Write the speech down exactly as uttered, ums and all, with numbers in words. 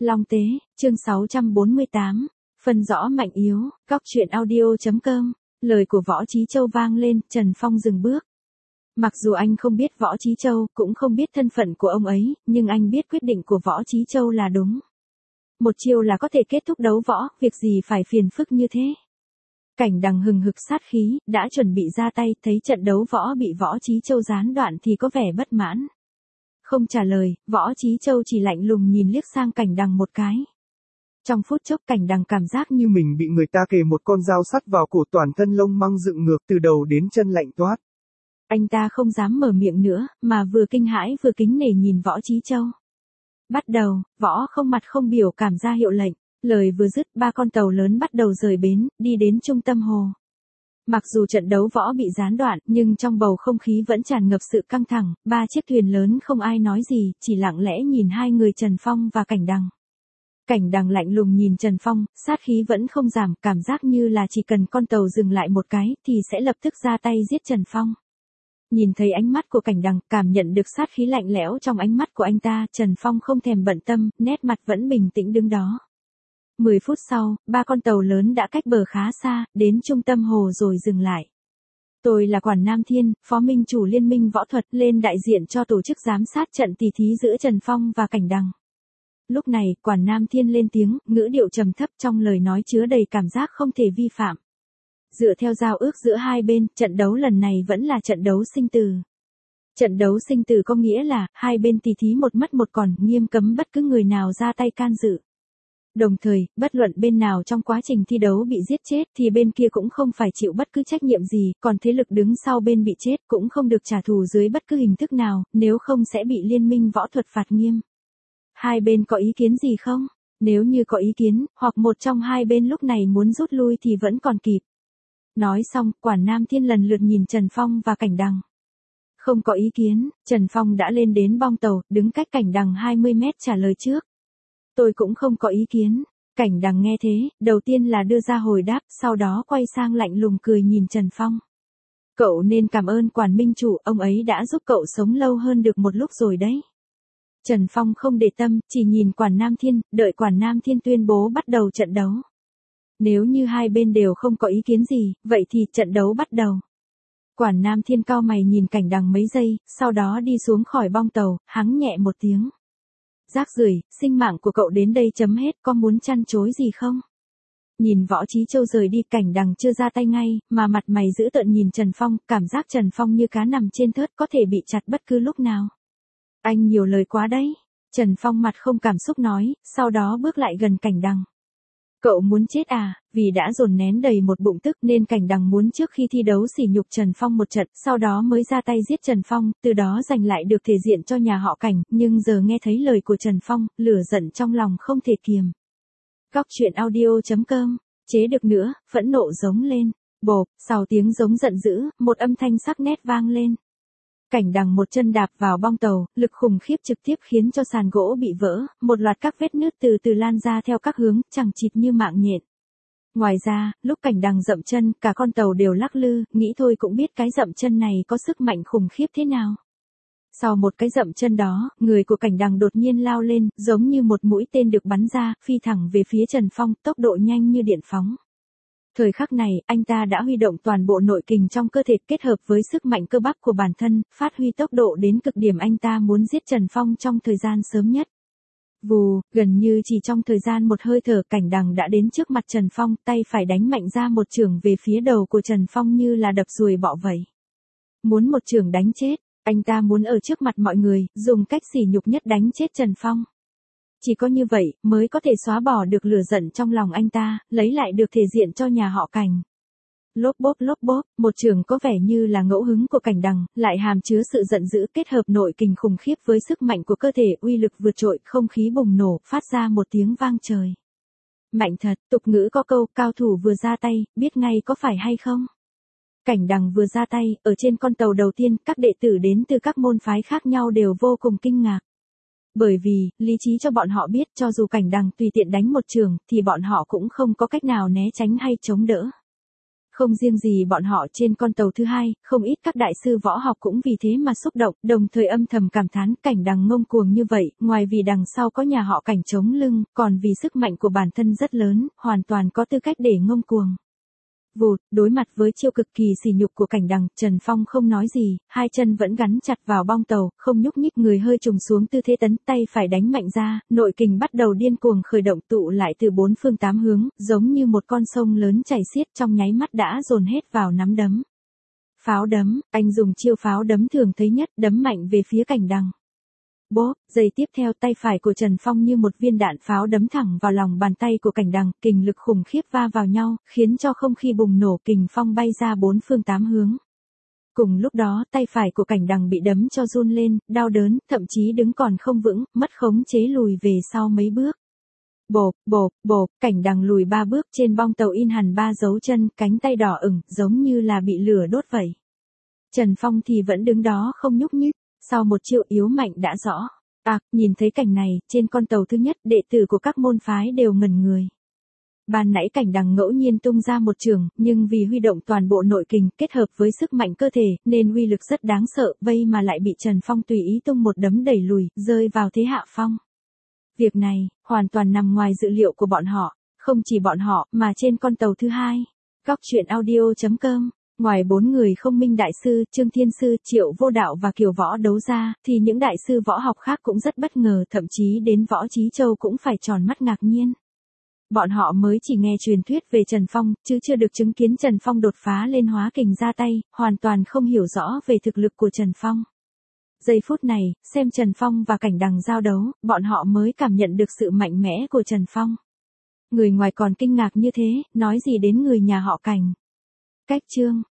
Long Tế, chương sáu trăm bốn mươi tám, phân rõ mạnh yếu, góc truyện audio.com, lời của Võ Chí Châu vang lên, Trần Phong dừng bước. Mặc dù anh không biết Võ Chí Châu, cũng không biết thân phận của ông ấy, nhưng anh biết quyết định của Võ Chí Châu là đúng. Một chiêu là có thể kết thúc đấu võ, việc gì phải phiền phức như thế. Cảnh Đằng hừng hực sát khí, đã chuẩn bị ra tay, thấy trận đấu võ bị Võ Chí Châu gián đoạn thì có vẻ bất mãn. Không trả lời, Võ Chí Châu chỉ lạnh lùng nhìn liếc sang Cảnh Đằng một cái. Trong phút chốc Cảnh Đằng cảm giác như mình bị người ta kề một con dao sắt vào cổ, toàn thân lông măng dựng ngược từ đầu đến chân lạnh toát. Anh ta không dám mở miệng nữa, mà vừa kinh hãi vừa kính nể nhìn Võ Chí Châu. Bắt đầu, Võ không mặt không biểu cảm ra hiệu lệnh, lời vừa dứt ba con tàu lớn bắt đầu rời bến, đi đến trung tâm hồ. Mặc dù trận đấu võ bị gián đoạn, nhưng trong bầu không khí vẫn tràn ngập sự căng thẳng, ba chiếc thuyền lớn không ai nói gì, chỉ lặng lẽ nhìn hai người Trần Phong và Cảnh Đằng. Cảnh Đằng lạnh lùng nhìn Trần Phong, sát khí vẫn không giảm, cảm giác như là chỉ cần con tàu dừng lại một cái, thì sẽ lập tức ra tay giết Trần Phong. Nhìn thấy ánh mắt của Cảnh Đằng, cảm nhận được sát khí lạnh lẽo trong ánh mắt của anh ta, Trần Phong không thèm bận tâm, nét mặt vẫn bình tĩnh đứng đó. Mười phút sau, ba con tàu lớn đã cách bờ khá xa, đến trung tâm hồ rồi dừng lại. Tôi là Quản Nam Thiên, Phó Minh chủ Liên minh Võ thuật, lên đại diện cho tổ chức giám sát trận tỷ thí giữa Trần Phong và Cảnh Đằng. Lúc này, Quản Nam Thiên lên tiếng, ngữ điệu trầm thấp, trong lời nói chứa đầy cảm giác không thể vi phạm. Dựa theo giao ước giữa hai bên, trận đấu lần này vẫn là trận đấu sinh tử. Trận đấu sinh tử có nghĩa là, hai bên tỷ thí một mất một còn, nghiêm cấm bất cứ người nào ra tay can dự. Đồng thời, bất luận bên nào trong quá trình thi đấu bị giết chết thì bên kia cũng không phải chịu bất cứ trách nhiệm gì, còn thế lực đứng sau bên bị chết cũng không được trả thù dưới bất cứ hình thức nào, nếu không sẽ bị Liên minh Võ thuật phạt nghiêm. Hai bên có ý kiến gì không? Nếu như có ý kiến, hoặc một trong hai bên lúc này muốn rút lui thì vẫn còn kịp. Nói xong, Quản Nam Thiên lần lượt nhìn Trần Phong và Cảnh Đằng. Không có ý kiến, Trần Phong đã lên đến bong tàu, đứng cách Cảnh Đằng hai mươi mét trả lời trước. Tôi cũng không có ý kiến. Cảnh Đằng nghe thế, đầu tiên là đưa ra hồi đáp, sau đó quay sang lạnh lùng cười nhìn Trần Phong. Cậu nên cảm ơn Quản Minh chủ, ông ấy đã giúp cậu sống lâu hơn được một lúc rồi đấy. Trần Phong không để tâm, chỉ nhìn Quản Nam Thiên, đợi Quản Nam Thiên tuyên bố bắt đầu trận đấu. Nếu như hai bên đều không có ý kiến gì, vậy thì trận đấu bắt đầu. Quản Nam Thiên cau mày nhìn Cảnh Đằng mấy giây, sau đó đi xuống khỏi bong tàu, hắng nhẹ một tiếng. Rác rưởi, sinh mạng của cậu đến đây chấm hết, có muốn chăn chối gì không? Nhìn Võ Chí Châu rời đi, Cảnh Đằng chưa ra tay ngay, mà mặt mày dữ tợn nhìn Trần Phong, cảm giác Trần Phong như cá nằm trên thớt, có thể bị chặt bất cứ lúc nào. Anh nhiều lời quá đấy. Trần Phong mặt không cảm xúc nói, sau đó bước lại gần Cảnh Đằng. Cậu muốn chết à? Vì đã dồn nén đầy một bụng tức nên Cảnh Đằng muốn trước khi thi đấu sỉ nhục Trần Phong một trận, sau đó mới ra tay giết Trần Phong, từ đó giành lại được thể diện cho nhà họ Cảnh, nhưng giờ nghe thấy lời của Trần Phong, lửa giận trong lòng không thể kiềm. Góc truyện audio.com, chế được nữa, phẫn nộ giống lên. Bộp, sau tiếng giống giận dữ, một âm thanh sắc nét vang lên. Cảnh Đằng một chân đạp vào bong tàu, lực khủng khiếp trực tiếp khiến cho sàn gỗ bị vỡ, một loạt các vết nứt từ từ lan ra theo các hướng, chẳng chịt như mạng nhện. Ngoài ra, lúc Cảnh Đằng dậm chân, cả con tàu đều lắc lư, nghĩ thôi cũng biết cái dậm chân này có sức mạnh khủng khiếp thế nào. Sau một cái dậm chân đó, người của Cảnh Đằng đột nhiên lao lên, giống như một mũi tên được bắn ra, phi thẳng về phía Trần Phong, tốc độ nhanh như điện phóng. Thời khắc này, anh ta đã huy động toàn bộ nội kình trong cơ thể kết hợp với sức mạnh cơ bắp của bản thân, phát huy tốc độ đến cực điểm, anh ta muốn giết Trần Phong trong thời gian sớm nhất. Vù, gần như chỉ trong thời gian một hơi thở, Cảnh Đằng đã đến trước mặt Trần Phong, tay phải đánh mạnh ra một chưởng về phía đầu của Trần Phong như là đập ruồi bọ vậy. Muốn một chưởng đánh chết, anh ta muốn ở trước mặt mọi người, dùng cách sỉ nhục nhất đánh chết Trần Phong. Chỉ có như vậy, mới có thể xóa bỏ được lửa giận trong lòng anh ta, lấy lại được thể diện cho nhà họ Cảnh. Lốp bốp lốp bốp, một chưởng có vẻ như là ngẫu hứng của Cảnh Đằng, lại hàm chứa sự giận dữ kết hợp nội kình khủng khiếp với sức mạnh của cơ thể, uy lực vượt trội, không khí bùng nổ, phát ra một tiếng vang trời. Mạnh thật, tục ngữ có câu, cao thủ vừa ra tay, biết ngay có phải hay không? Cảnh Đằng vừa ra tay, ở trên con tàu đầu tiên, các đệ tử đến từ các môn phái khác nhau đều vô cùng kinh ngạc. Bởi vì, lý trí cho bọn họ biết cho dù Cảnh Đằng tùy tiện đánh một chưởng, thì bọn họ cũng không có cách nào né tránh hay chống đỡ. Không riêng gì bọn họ trên con tàu thứ hai, không ít các đại sư võ học cũng vì thế mà xúc động, đồng thời âm thầm cảm thán Cảnh Đằng ngông cuồng như vậy, ngoài vì đằng sau có nhà họ Cảnh chống lưng, còn vì sức mạnh của bản thân rất lớn, hoàn toàn có tư cách để ngông cuồng. Vụt, đối mặt với chiêu cực kỳ sỉ nhục của Cảnh Đằng, Trần Phong không nói gì, hai chân vẫn gắn chặt vào bong tàu, không nhúc nhích, người hơi trùng xuống tư thế tấn, tay phải đánh mạnh ra, nội kình bắt đầu điên cuồng khởi động tụ lại từ bốn phương tám hướng, giống như một con sông lớn chảy xiết, trong nháy mắt đã dồn hết vào nắm đấm. Pháo đấm, anh dùng chiêu pháo đấm thường thấy nhất, đấm mạnh về phía Cảnh Đằng. Bốp, giây tiếp theo tay phải của Trần Phong như một viên đạn pháo đấm thẳng vào lòng bàn tay của Cảnh Đằng, kình lực khủng khiếp va vào nhau, khiến cho không khí bùng nổ, kình phong bay ra bốn phương tám hướng. Cùng lúc đó, tay phải của Cảnh Đằng bị đấm cho run lên, đau đớn, thậm chí đứng còn không vững, mất khống chế lùi về sau mấy bước. Bộp, bộp, bộp, Cảnh Đằng lùi ba bước, trên bong tàu in hẳn ba dấu chân, cánh tay đỏ ửng, giống như là bị lửa đốt vậy. Trần Phong thì vẫn đứng đó không nhúc nhích. Sau một chiêu yếu mạnh đã rõ. À, nhìn thấy cảnh này, trên con tàu thứ nhất, đệ tử của các môn phái đều ngẩn người. Ban nãy Cảnh Đằng ngẫu nhiên tung ra một trường, nhưng vì huy động toàn bộ nội kình kết hợp với sức mạnh cơ thể, nên uy lực rất đáng sợ, vây mà lại bị Trần Phong tùy ý tung một đấm đẩy lùi, rơi vào thế hạ phong. Việc này, hoàn toàn nằm ngoài dự liệu của bọn họ, không chỉ bọn họ, mà trên con tàu thứ hai. Góc truyện audio chấm com. Ngoài bốn người không minh đại sư, Trương Thiên Sư, Triệu Vô Đạo và Kiều Võ đấu ra, thì những đại sư võ học khác cũng rất bất ngờ, thậm chí đến Võ Chí Châu cũng phải tròn mắt ngạc nhiên. Bọn họ mới chỉ nghe truyền thuyết về Trần Phong, chứ chưa được chứng kiến Trần Phong đột phá lên hóa kình ra tay, hoàn toàn không hiểu rõ về thực lực của Trần Phong. Giây phút này, xem Trần Phong và Cảnh Đằng giao đấu, bọn họ mới cảm nhận được sự mạnh mẽ của Trần Phong. Người ngoài còn kinh ngạc như thế, nói gì đến người nhà họ Cảnh. Cách chương